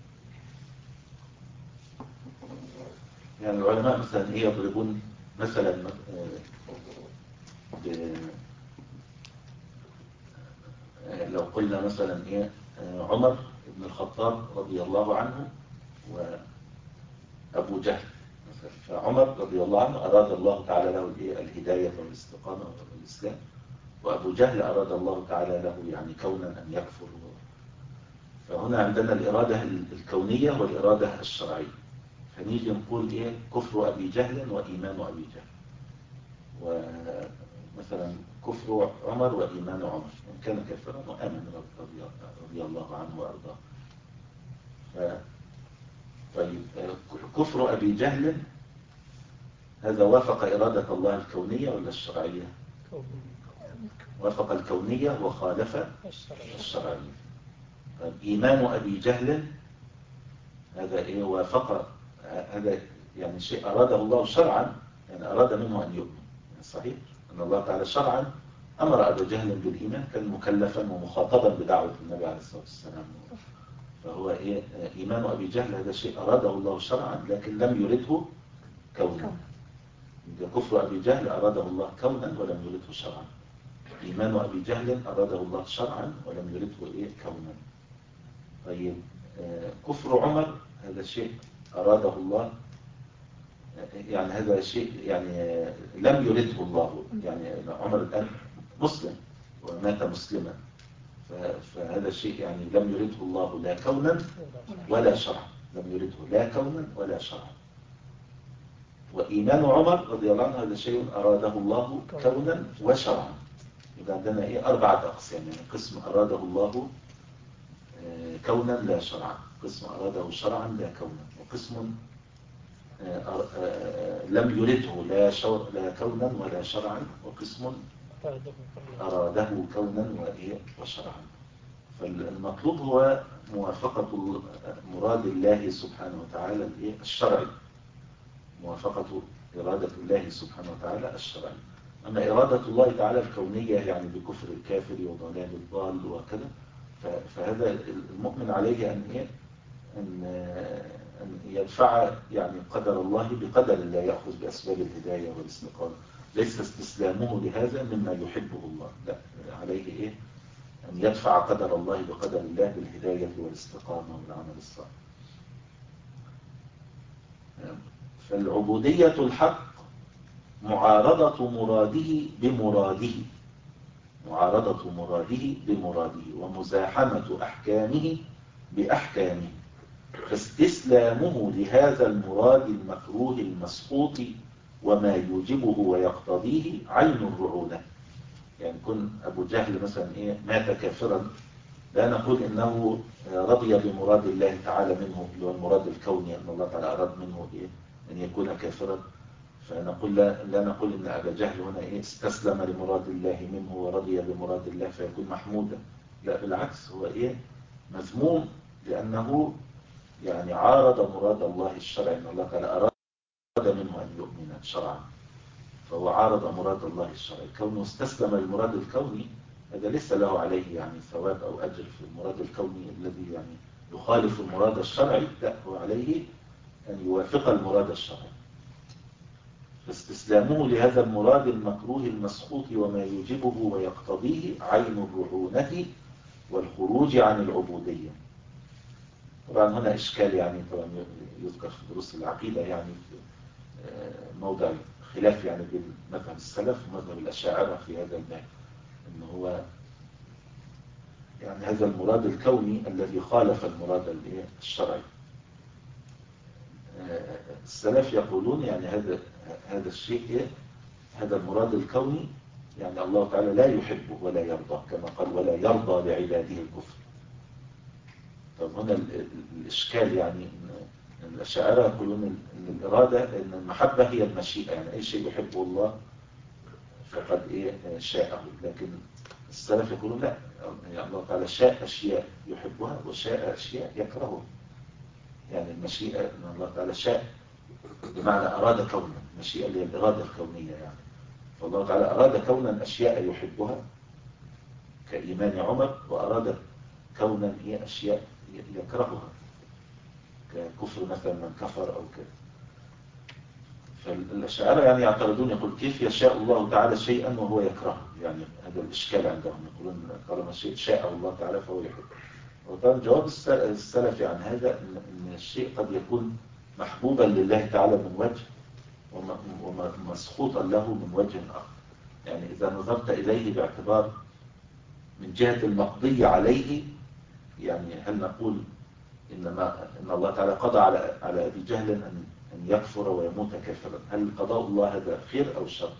يعني العلماء مثلا ايه يضربون مثلا لو قلنا مثلا ايه عمر بن الخطاب رضي الله عنه وابو جهل مثلا. فعمر رضي الله عنه اراد الله تعالى له الهداية والاستقامة والاسلام، وابو جهل اراد الله تعالى له يعني كونا ان يكفر. فهنا عندنا الارادة الكونية والارادة الشرعية. فنيجي نقول ايه كفر ابي جهل وايمان ابي جهل، ومثلا كفر عمر وايمان عمر ان كان كافرا وامن رضي, رضي الله عنه وارضاه. طيب كفر ابي جهل هذا وافق اراده الله الكونيه ولا الشرعيه؟ وافق الكونيه وخالف الشرعيه. طيب ايمان ابي جهل هذا ايه وافق هذا يعني شيء أراده الله شرعا، يعني أراد منه أن يؤمن. يعني صحيح أن الله تعالى شرعا أمر أبا جهل بالإيمان، كان مكلفا ومخاطبا بدعوة النبي عليه الصلاة والسلام. فهو إيه إيمان أبي جهل هذا شيء أراده الله شرعا لكن لم يرده كونا. كفر أبي جهل أراده الله كونا ولم يرده شرعا. إيمان أبي جهل أراده الله شرعا ولم يرده إيه كونا. طيب كفر عمر هذا شيء أراده الله، يعني هذا شيء يعني لم يرده الله. يعني عمر الآن مسلم ومات مسلما، فهذا شيء يعني لم يرده الله لا كونا ولا شرعا. لم يرده لا كونا ولا شرعا. وإيمان عمر رضي الله عنه هذا شيء أراده الله كونا وشرعا. يبقى عندنا إيه أربعة أقسام. يعني قسم أراده الله كونا لا شرعا، قسم أراده شرعا لا كونا، وقسم لم يرده لا, شر... لا كونا ولا شرعا، وقسم أراده كونا وشرعا. فالمطلوب هو موافقة مراد الله سبحانه وتعالى الشرعي، موافقة إرادة الله سبحانه وتعالى الشرعي. أما إرادة الله تعالى الكونية يعني بكفر الكافر وضلال الضال وكذا، فهذا المؤمن عليه أن إيه أن أن يدفع يعني قدر الله بقدر الله، يأخذ بأسباب الهداية والاستقامة، ليس استسلامه لهذا مما يحبه الله، لا، عليه إيه أن يدفع قدر الله بقدر الله بالهداية والاستقامة والعمل الصالح. فالعبودية الحق معارضة مراده بمراده، معارضة مراده بمراده ومزاحمة أحكامه بأحكامه، فاستسلامه لهذا المراد المكروه المسقوط وما يوجبه ويقتضيه عين الرعونة. يعني كن أبو جهل مثلا إيه مات كافرا، لا نقول إنه رضي بمراد الله تعالى منه اللي هو المراد الكوني، أن الله تعالى أراد منه إيه أن يكون كافرا، فنقول لا, لا نقول إن أبا جهل هنا إيه استسلم لمراد الله منه ورضي بمراد الله فيكون محمودا، لا بالعكس، هو إيه مذموم لأنه يعني عارض مراد الله الشرعي، أن الله تعالى أراد منه أن يؤمن شرعا، فهو عارض مراد الله الشرعي. كونه استسلم للمراد الكوني هذا ليس له عليه يعني ثواب أو أجر في المراد الكوني الذي يعني يخالف المراد الشرعي، لا، هو عليه أن يوافق المراد الشرعي. فاستسلامه لهذا المراد المكروه المسقوط وما يوجبه ويقتضيه عين الرعونة والخروج عن العبودية. طبعا هنا إشكال يعني طبعا يذكر في دروس العقيدة، يعني موضع خلاف يعني بين مذهب السلف ومذهب الأشاعرة في هذا الباب، إن هو يعني هذا المراد الكوني الذي خالف المراد الشرعي. السلف يقولون يعني هذا هذا الشيء، هذا المراد الكوني يعني الله تعالى لا يحبه ولا يرضى، كما قال ولا يرضى لعباده الكفر. طب هنا الإشكال يعني إن الأشاعرة يقولون إن الإرادة، إن المحبة هي المشيئة، يعني أي شيء يحبه الله فقد إيه شاءه، لكن السلف يقولون لا، يعني الله تعالى شاء أشياء يحبها وشاء أشياء يكرهها. يعني المشيئة إن الله تعالى شاء بمعنى أراد كونا، المشيئة اللي هي الإرادة الكونية يعني، فالله تعالى أراد كونا أشياء يحبها كإيمان عمر، وأراد كونا هي أشياء يكرهها ككفر مثلا من كفر أو كذا. فالأشاعرة يعني يعترضون، يقول كيف يشاء الله تعالى شيئا وهو يكرهه؟ يعني هذا الإشكال عندهم، يقولون طالما شيء شاء الله تعالى فهو يحبه. وطبعا جواب السلف عن هذا أن الشيء قد يكون محبوبا لله تعالى من وجه ومسخوطا له من وجه آخر. يعني إذا نظرت إليه باعتبار من جهة المقضي عليه، يعني هل نقول إنما إن الله تعالى قضى على على أبي جهل أن أن يكفر ويموت كافرا، هل قضاء الله هذا خير أو شر؟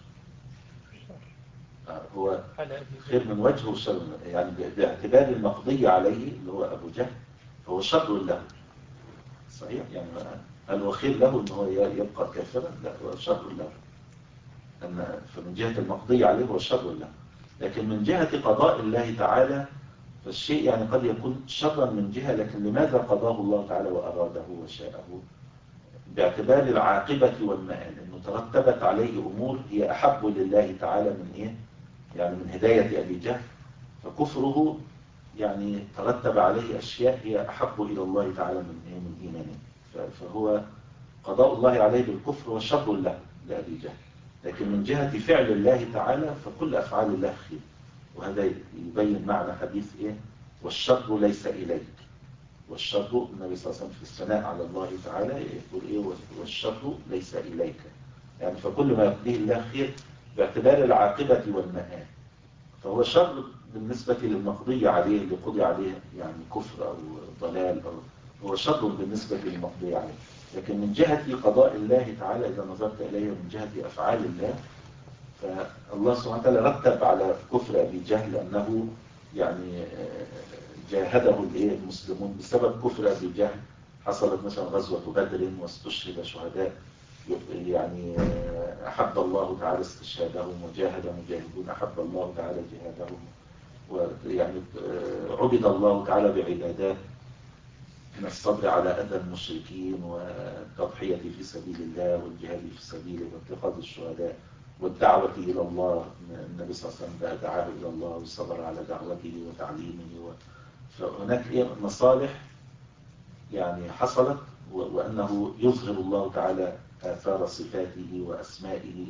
هو خير من وجه وشر، يعني باعتبار المقضي عليه اللي هو أبو جهل فهو شر له، صحيح؟ يعني هل هو خير له إن هو يبقى كافرا؟ لا، هو شر له، أن فمن جهة المقضي عليه هو شر له. لكن من جهة قضاء الله تعالى فالشيء يعني قد يكون شرا من جهة، لكن لماذا قضاه الله تعالى وأراده وشاءه؟ باعتبار العاقبة والمآل، أنه ترتبت عليه أمور هي أحب لله تعالى من إيه؟ يعني من هداية أبي جهل، فكفره يعني ترتب عليه أشياء هي أحب إلى الله تعالى من إيه؟ من إيمانه، فهو قضاء الله عليه بالكفر وشر له لأبي جهل. لكن من جهة فعل الله تعالى فكل أفعال الله خير، وهذا يبين معنى حديث إيه؟ والشر ليس إليك. والشر النبي صلى الله عليه وسلم في الثناء على الله تعالى يقول إيه؟ والشر ليس إليك، يعني فكل ما يقضيه الله خير باعتبار العاقبة والمآل، فهو شر بالنسبة للمقضي عليه اللي قضي عليه يعني كفر أو ضلال، أو هو شر بالنسبة للمقضي عليه. لكن من جهة قضاء الله تعالى إذا نظرت إليه من جهة أفعال الله، فالله سبحانه وتعالى رتب على كفر أبي جهل أنه يعني جاهده المسلمون بسبب كفر أبي جهل، حصلت مثلا غزوة بدر واستشهد شهداء، يعني أحب الله تعالى استشهادهم وجاهد مجاهدون أحب الله تعالى جهادهم، ويعني عبد الله تعالى بعبادات من الصبر على أذى المشركين والتضحية في سبيل الله والجهاد في سبيله واتخاذ الشهداء والدعوة إلى الله. النبي صلى الله عليه وسلم دعاه إلى الله والصبر على دعوته وتعليمه فهناك إيه مصالح يعني حصلت، وأنه يظهر الله تعالى آثار صفاته وأسمائه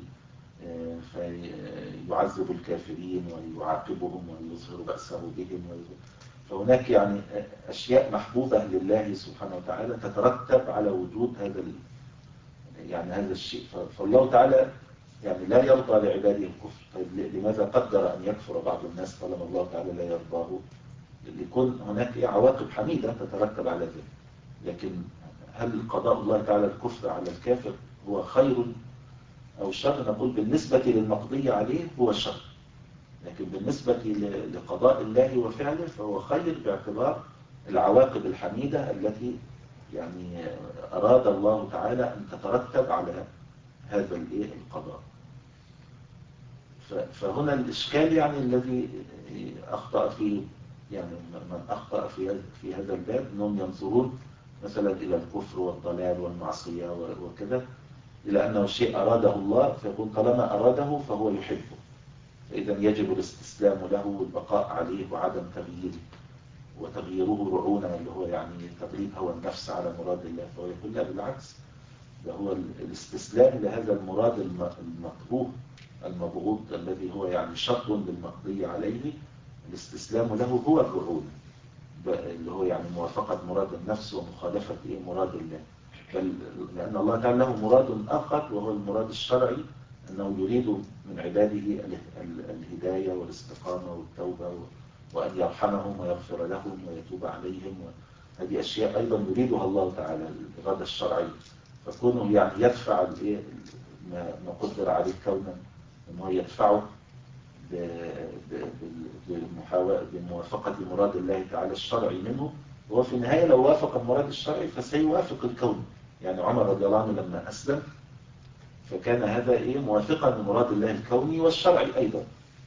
فيعذب الكافرين ويعاقبهم ويظهر بأسه بهم. فهناك يعني أشياء محبوبة لله سبحانه وتعالى تترتب على وجود هذا يعني هذا الشيء. فالله تعالى يعني لا يرضى لعباده الكفر. طيب لماذا قدر أن يكفر بعض الناس طالما الله تعالى لا يرضاه؟ يكون هناك عواقب حميدة تترتب على ذلك. لكن هل قضاء الله تعالى الكفر على الكافر هو خير أو شر؟ نقول بالنسبة للمقضي عليه هو شر، لكن بالنسبة لقضاء الله وفعله فهو خير باعتبار العواقب الحميدة التي يعني أراد الله تعالى أن تترتب على هذا القضاء. فهنا الإشكال يعني الذي أخطأ فيه يعني من أخطأ في في هذا الباب أنهم ينظرون مثلا إلى الكفر والضلال والمعصية وكذا إلى أنه شيء أراده الله، فيقول طالما أراده فهو يحبه، فإذا يجب الاستسلام له والبقاء عليه وعدم تغييره، وتغييره رعونة اللي هو يعني تغليب هوى النفس على مراد الله. فهو يقول لا بالعكس، ده هو الاستسلام لهذا المراد المكروه المبغوض الذي هو يعني شر للمقضي عليه، الاستسلام له هو الرعونة اللي هو يعني موافقة مراد النفس ومخالفة إيه مراد الله. بل لأن الله تعالى له مراد آخر وهو المراد الشرعي، أنه يريد من عباده الهداية والاستقامة والتوبة وأن يرحمهم ويغفر لهم ويتوب عليهم. هذه أشياء أيضا يريدها الله تعالى الإرادة الشرعية. فكونه يعني يدفع ما قدر عليه كونا أنه يدفعه بموافقة مراد الله تعالى الشرعي منه، وهو في النهاية لو وافق المراد الشرعي فسيوافق الكون. يعني عمر رضي الله عنه لما أسلم فكان هذا إيه موافقا لمراد الله الكوني والشرعي أيضا.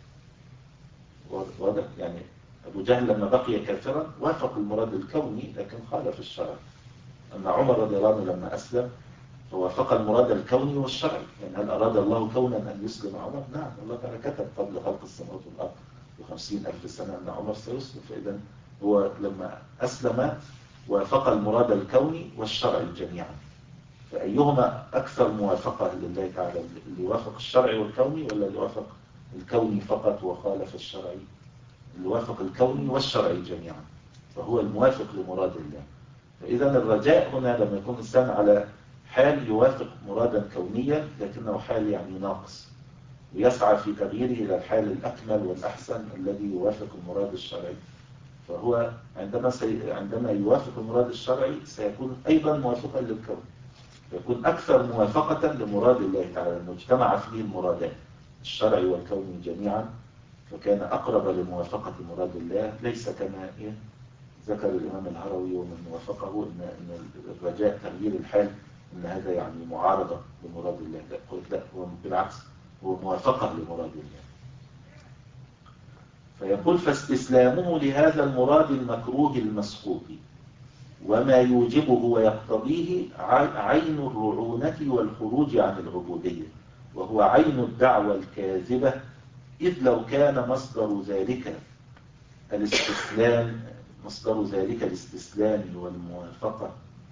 واضح يعني أبو جهل لما بقي كافرا وافق المراد الكوني لكن خالف الشرع. أما عمر رضي الله عنه لما أسلم فوافق المراد الكوني والشرعي. يعني هل أراد الله كونا أن يسلم عمر؟ نعم، الله تعالى كتب قبل خلق السماوات والأرض بخمسين ألف سنة أن عمر سيسلم. فإذا هو لما أسلم وافق المراد الكوني والشرعي جميعا. فأيهما أكثر موافقة لله تعالى، اللي وافق الشرعي والكوني ولا اللي وافق الكوني فقط وخالف الشرعي؟ اللي وافق الكوني والشرعي جميعا، فهو الموافق لمراد الله. فإذا الرجاء هنا لما يكون الإنسان على حال يوافق مرادا كونيا لكنه حال يعني ناقص، ويسعى في تغييره إلى الحال الأكمل والأحسن الذي يوافق المراد الشرعي، فهو عندما سي... عندما يوافق المراد الشرعي سيكون أيضا موافقا للكون، يكون أكثر موافقة لمراد الله تعالى، أنه اجتمع فيه المرادان الشرعي والكوني جميعا، فكان أقرب لموافقة مراد الله. ليس كما إيه ذكر الإمام الهروي ومن وافقه إن, إن الرجاء تغيير الحال إن هذا يعني معارضة لمراد الله. لا، قلت لا، هو بالعكس، هو موافقة لمراد الله. فيقول فاستسلامه لهذا المراد المكروه المسخوط وما يوجبه ويقتضيه عين الرعونة والخروج عن العبودية، وهو عين الدعوة الكاذبة، إذ لو كان مصدر ذلك الاستسلام مصدر ذلك الاستسلام والموافقة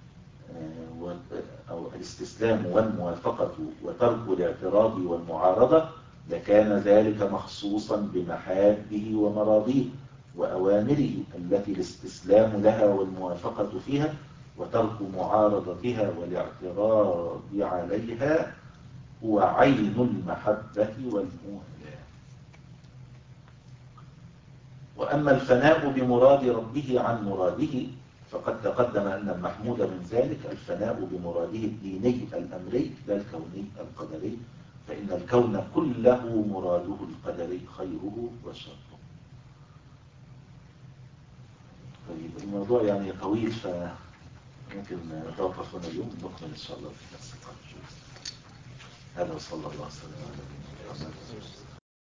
أو الاستسلام والموافقة وترك الاعتراض والمعارضة لكان ذلك مخصوصا بمحابه ومراضيه وأوامره التي الاستسلام لها والموافقة فيها وترك معارضتها والاعتراض عليها هو عين المحبة والموالاه. وأما الفناء بمراد ربه عن مراده فقد تقدم أن المحمود من ذلك الفناء بمراده الديني الأمري لا الكوني القدري، فإن الكون كله مراده القدري خيره وشره. طيب الموضوع يعني طويل فممكن نتوقف هنا اليوم، نكمل إن شاء الله في نفس القرن. هذا وصلى الله وسلم على نبينا محمد.